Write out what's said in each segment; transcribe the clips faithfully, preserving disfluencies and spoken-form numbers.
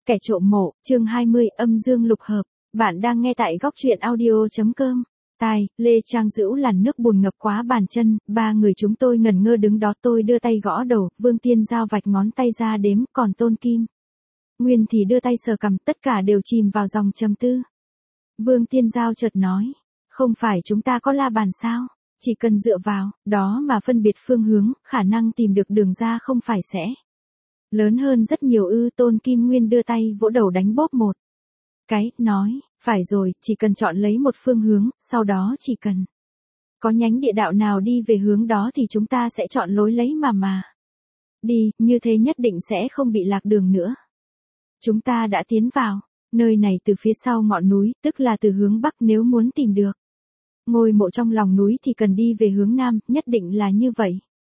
Kẻ trộm mộ, chương hai mươi, âm dương lục hợp. Bạn đang nghe tại góc truyện audio.com. Tai, Lê Trang Dữu làn nước bùn ngập quá bàn chân, ba người chúng tôi ngẩn ngơ đứng đó, tôi đưa tay gõ đầu, Vương Tiên Giao vạch ngón tay ra đếm, còn Tôn Kim Nguyên thì đưa tay sờ cằm, tất cả đều chìm vào dòng trầm tư. Vương Tiên Giao chợt nói, không phải chúng ta có la bàn sao? Chỉ cần dựa vào đó mà phân biệt phương hướng, khả năng tìm được đường ra không phải sẽ lớn hơn rất nhiều ư. Tôn Kim Nguyên đưa tay vỗ đầu đánh bóp một cái, nói, phải rồi, chỉ cần chọn lấy một phương hướng, sau đó chỉ cần có nhánh địa đạo nào đi về hướng đó thì chúng ta sẽ chọn lối lấy mà mà đi, như thế nhất định sẽ không bị lạc đường nữa. Chúng ta đã tiến vào nơi này từ phía sau ngọn núi, tức là từ hướng bắc, nếu muốn tìm được ngôi mộ trong lòng núi thì cần đi về hướng nam, nhất định là như vậy.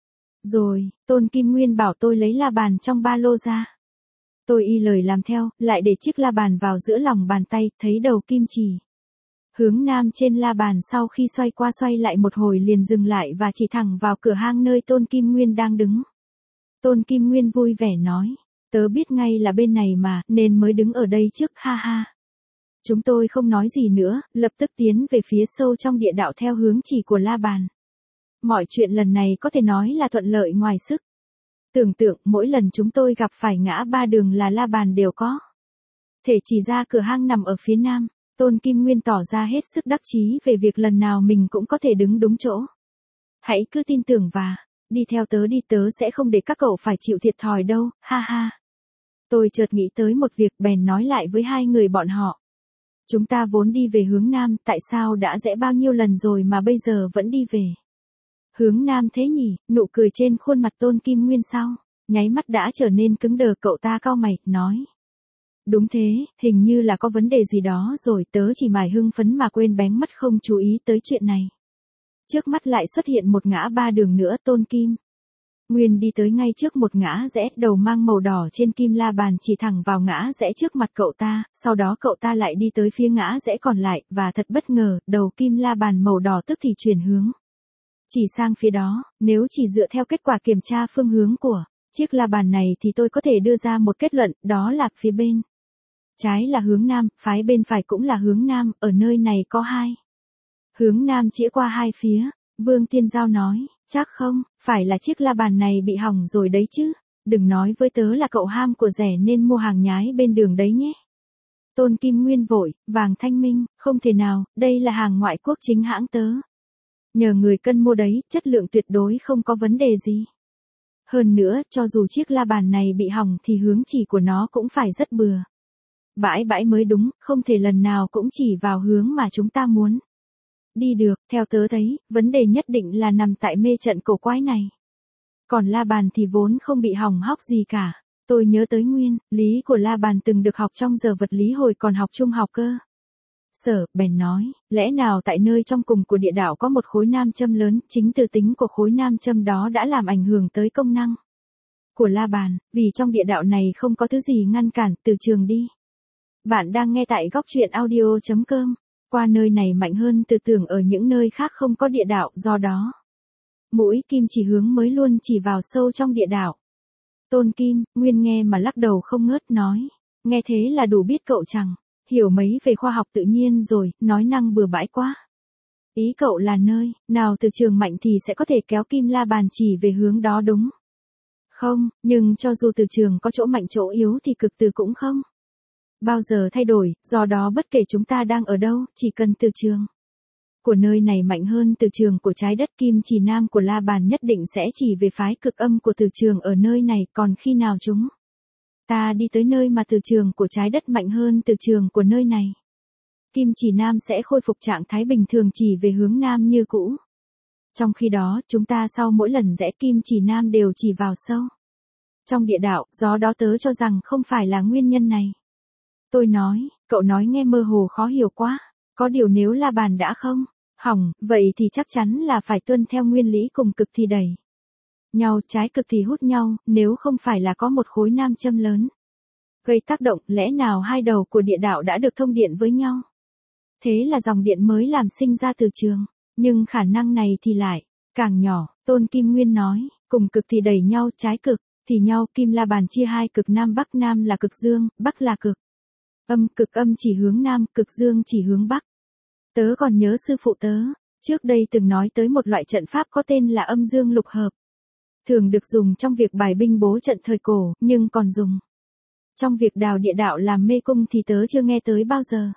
Rồi, Tôn Kim Nguyên bảo tôi lấy la bàn trong ba lô ra. Tôi y lời làm theo, lại để chiếc la bàn vào giữa lòng bàn tay, thấy đầu kim chỉ hướng nam trên la bàn, sau khi xoay qua xoay lại một hồi liền dừng lại và chỉ thẳng vào cửa hang nơi Tôn Kim Nguyên đang đứng. Tôn Kim Nguyên vui vẻ nói, tớ biết ngay là bên này mà, nên mới đứng ở đây trước, ha ha. Chúng tôi không nói gì nữa, lập tức tiến về phía sâu trong địa đạo theo hướng chỉ của la bàn. Mọi chuyện lần này có thể nói là thuận lợi ngoài sức tưởng tượng, mỗi lần chúng tôi gặp phải ngã ba đường là la bàn đều có thể chỉ ra cửa hang nằm ở phía nam. Tôn Kim Nguyên tỏ ra hết sức đắc chí về việc lần nào mình cũng có thể đứng đúng chỗ. Hãy cứ tin tưởng và đi theo tớ đi, tớ sẽ không để các cậu phải chịu thiệt thòi đâu, ha ha. Tôi chợt nghĩ tới một việc, bèn nói lại với hai người bọn họ. Chúng ta vốn đi về hướng nam, tại sao đã rẽ bao nhiêu lần rồi mà bây giờ vẫn đi về hướng nam thế nhỉ? Nụ cười trên khuôn mặt Tôn Kim Nguyên sau nháy mắt đã trở nên cứng đờ, cậu ta cau mày, nói. Đúng thế, hình như là có vấn đề gì đó rồi, tớ chỉ mải hưng phấn mà quên bén mất không chú ý tới chuyện này. Trước mắt lại xuất hiện một ngã ba đường nữa. Tôn Kim Nguyên đi tới ngay trước một ngã rẽ, đầu mang màu đỏ trên kim la bàn chỉ thẳng vào ngã rẽ trước mặt cậu ta, sau đó cậu ta lại đi tới phía ngã rẽ còn lại, và thật bất ngờ, đầu kim la bàn màu đỏ tức thì chuyển hướng chỉ sang phía đó. Nếu chỉ dựa theo kết quả kiểm tra phương hướng của chiếc la bàn này thì tôi có thể đưa ra một kết luận, đó là phía bên trái là hướng nam, phái bên phải cũng là hướng nam, ở nơi này có hai hướng nam chĩa qua hai phía. Vương Tiên Giao nói, chắc không, phải là chiếc la bàn này bị hỏng rồi đấy chứ, đừng nói với tớ là cậu ham của rẻ nên mua hàng nhái bên đường đấy nhé. Tôn Kim Nguyên vội vàng thanh minh, không thể nào, đây là hàng ngoại quốc chính hãng tớ nhờ người cân mua đấy, chất lượng tuyệt đối không có vấn đề gì. Hơn nữa, cho dù chiếc la bàn này bị hỏng thì hướng chỉ của nó cũng phải rất bừa bãi bãi mới đúng, không thể lần nào cũng chỉ vào hướng mà chúng ta muốn đi được. Theo tớ thấy, vấn đề nhất định là nằm tại mê trận cổ quái này. Còn la bàn thì vốn không bị hỏng hóc gì cả. Tôi nhớ tới nguyên lý của la bàn từng được học trong giờ vật lý hồi còn học trung học cơ sở, bèn nói, lẽ nào tại nơi trong cùng của địa đạo có một khối nam châm lớn, chính từ tính của khối nam châm đó đã làm ảnh hưởng tới công năng của la bàn, vì trong địa đạo này không có thứ gì ngăn cản từ trường đi. Bạn đang nghe tại góc truyện audio.com. Qua nơi này mạnh hơn từ tưởng ở những nơi khác không có địa đạo, do đó mũi kim chỉ hướng mới luôn chỉ vào sâu trong địa đạo. Tôn Kim Nguyên nghe mà lắc đầu không ngớt, nói, nghe thế là đủ biết cậu chẳng hiểu mấy về khoa học tự nhiên rồi, nói năng bừa bãi quá. Ý cậu là nơi nào từ trường mạnh thì sẽ có thể kéo kim la bàn chỉ về hướng đó đúng không? Nhưng cho dù từ trường có chỗ mạnh chỗ yếu thì cực từ cũng không bao giờ thay đổi, do đó bất kể chúng ta đang ở đâu, chỉ cần từ trường của nơi này mạnh hơn từ trường của trái đất, kim chỉ nam của la bàn nhất định sẽ chỉ về phái cực âm của từ trường ở nơi này. Còn khi nào chúng ta đi tới nơi mà từ trường của trái đất mạnh hơn từ trường của nơi này, kim chỉ nam sẽ khôi phục trạng thái bình thường chỉ về hướng nam như cũ. Trong khi đó, chúng ta sau mỗi lần rẽ kim chỉ nam đều chỉ vào sâu trong địa đạo, do đó tớ cho rằng không phải là nguyên nhân này. Tôi nói, cậu nói nghe mơ hồ khó hiểu quá, có điều nếu la bàn đã không hỏng, vậy thì chắc chắn là phải tuân theo nguyên lý cùng cực thì đẩy nhau, trái cực thì hút nhau, nếu không phải là có một khối nam châm lớn gây tác động, lẽ nào hai đầu của địa đạo đã được thông điện với nhau? Thế là dòng điện mới làm sinh ra từ trường, nhưng khả năng này thì lại càng nhỏ. Tôn Kim Nguyên nói, cùng cực thì đẩy nhau, trái cực thì nhau, kim la bàn chia hai cực nam bắc, nam là cực dương, bắc là cực âm, cực âm chỉ hướng nam, cực dương chỉ hướng bắc. Tớ còn nhớ sư phụ tớ, trước đây từng nói tới một loại trận pháp có tên là âm dương lục hợp. Thường được dùng trong việc bài binh bố trận thời cổ, nhưng còn dùng trong việc đào địa đạo làm mê cung thì tớ chưa nghe tới bao giờ.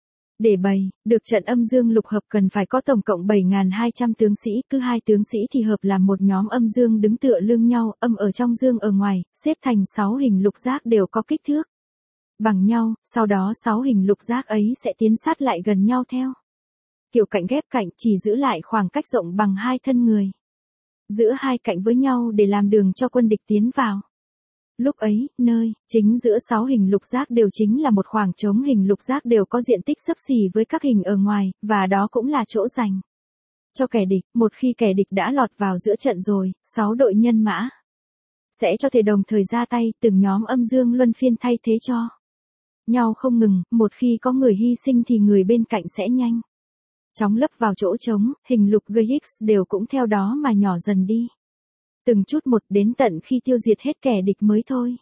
Để bày được trận âm dương lục hợp cần phải có tổng cộng bảy nghìn hai trăm tướng sĩ, cứ hai tướng sĩ thì hợp làm một nhóm âm dương đứng tựa lưng nhau, âm ở trong dương ở ngoài, xếp thành sáu hình lục giác đều có kích thước bằng nhau, sau đó sáu hình lục giác ấy sẽ tiến sát lại gần nhau theo kiểu cạnh ghép cạnh, chỉ giữ lại khoảng cách rộng bằng hai thân người giữa hai cạnh với nhau để làm đường cho quân địch tiến vào. Lúc ấy, nơi chính giữa sáu hình lục giác đều chính là một khoảng trống, hình lục giác đều có diện tích xấp xỉ với các hình ở ngoài, và đó cũng là chỗ dành cho kẻ địch. Một khi kẻ địch đã lọt vào giữa trận rồi, sáu đội nhân mã sẽ cho thể đồng thời ra tay, từng nhóm âm dương luân phiên thay thế cho nhau không ngừng, một khi có người hy sinh thì người bên cạnh sẽ nhanh chóng lấp vào chỗ trống, hình lục giê ích đều cũng theo đó mà nhỏ dần đi. Từng chút một đến tận khi tiêu diệt hết kẻ địch mới thôi.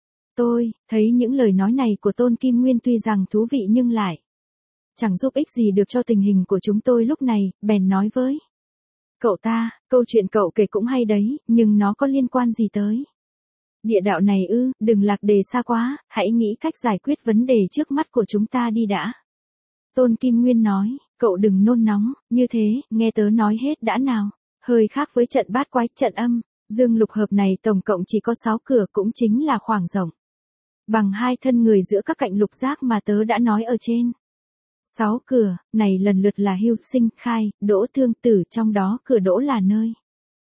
Tôi thấy những lời nói này của Tôn Kim Nguyên tuy rằng thú vị nhưng lại chẳng giúp ích gì được cho tình hình của chúng tôi lúc này, bèn nói với cậu ta, câu chuyện cậu kể cũng hay đấy, nhưng nó có liên quan gì tới địa đạo này ư? Đừng lạc đề xa quá, hãy nghĩ cách giải quyết vấn đề trước mắt của chúng ta đi đã. Tôn Kim Nguyên nói, cậu đừng nôn nóng, như thế, nghe tớ nói hết đã nào. Hơi khác với trận bát quái, trận âm dương lục hợp này tổng cộng chỉ có sáu cửa, cũng chính là khoảng rộng bằng hai thân người giữa các cạnh lục giác mà tớ đã nói ở trên. Sáu cửa này lần lượt là hưu, sinh, khai, đỗ, thương, tử, trong đó cửa đỗ là nơi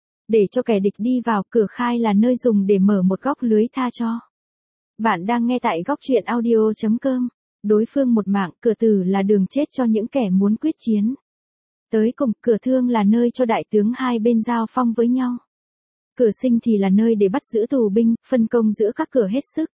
để cho kẻ địch đi vào, cửa khai là nơi dùng để mở một góc lưới tha cho. Bạn đang nghe tại góc truyện audio chấm com. Đối phương một mạng, cửa tử là đường chết cho những kẻ muốn quyết chiến. Tới cùng, cửa thương là nơi cho đại tướng hai bên giao phong với nhau. Cửa sinh thì là nơi để bắt giữ tù binh, phân công giữa các cửa hết sức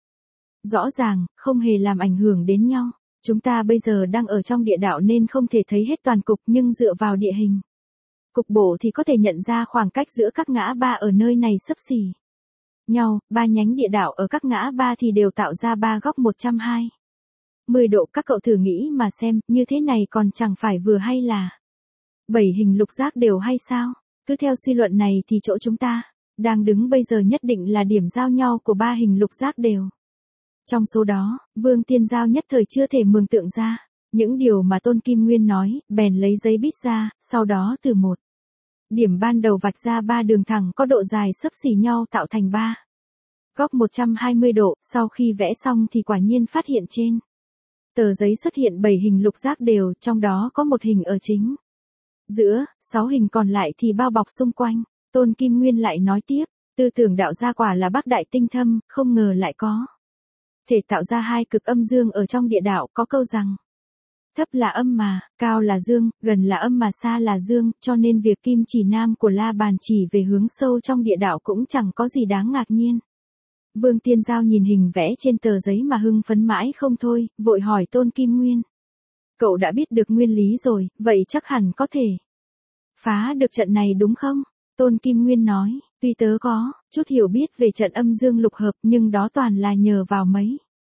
rõ ràng, không hề làm ảnh hưởng đến nhau. Chúng ta bây giờ đang ở trong địa đạo nên không thể thấy hết toàn cục, nhưng dựa vào địa hình cục bộ thì có thể nhận ra khoảng cách giữa các ngã ba ở nơi này xấp xỉ nhau. Ba nhánh địa đạo ở các ngã ba thì đều tạo ra ba góc một trăm hai mươi độ. Các cậu thử nghĩ mà xem, như thế này còn chẳng phải vừa hay là bảy hình lục giác đều hay sao? Cứ theo suy luận này thì chỗ chúng ta đang đứng bây giờ nhất định là điểm giao nhau của ba hình lục giác đều. Trong số đó, Vương Tiên Giao nhất thời chưa thể mường tượng ra những điều mà Tôn Kim Nguyên nói, bèn lấy giấy bút ra, sau đó từ một điểm ban đầu vạch ra ba đường thẳng có độ dài xấp xỉ nhau tạo thành ba góc một trăm hai mươi độ. Sau khi vẽ xong thì quả nhiên phát hiện trên tờ giấy xuất hiện bảy hình lục giác đều, trong đó có một hình ở chính giữa, sáu hình còn lại thì bao bọc xung quanh. Tôn Kim Nguyên lại nói tiếp, tư tưởng đạo gia quả là bác đại tinh thâm, không ngờ lại có thể tạo ra hai cực âm dương ở trong địa đạo. Có câu rằng, thấp là âm mà, cao là dương, gần là âm mà xa là dương, cho nên việc kim chỉ nam của La Bàn chỉ về hướng sâu trong địa đạo cũng chẳng có gì đáng ngạc nhiên. Vương Tiên Giao nhìn hình vẽ trên tờ giấy mà hưng phấn mãi không thôi, vội hỏi Tôn Kim Nguyên. Cậu đã biết được nguyên lý rồi, vậy chắc hẳn có thể phá được trận này đúng không? Tôn Kim Nguyên nói, tuy tớ có chút hiểu biết về trận âm dương lục hợp, nhưng đó toàn là nhờ vào mấy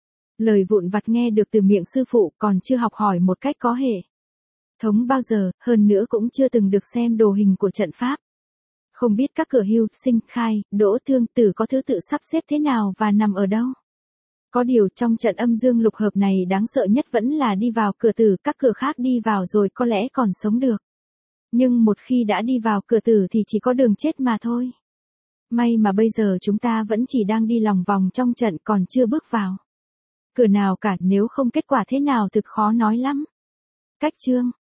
lời vụn vặt nghe được từ miệng sư phụ, còn chưa học hỏi một cách có hệ thống bao giờ, hơn nữa cũng chưa từng được xem đồ hình của trận pháp. Không biết các cửa hưu, sinh, khai, đỗ, thương, tử có thứ tự sắp xếp thế nào và nằm ở đâu. Có điều trong trận âm dương lục hợp này đáng sợ nhất vẫn là đi vào cửa tử, các cửa khác đi vào rồi có lẽ còn sống được. Nhưng một khi đã đi vào cửa tử thì chỉ có đường chết mà thôi. May mà bây giờ chúng ta vẫn chỉ đang đi lòng vòng trong trận, còn chưa bước vào cửa nào cả, nếu không kết quả thế nào thực khó nói lắm. Cách chương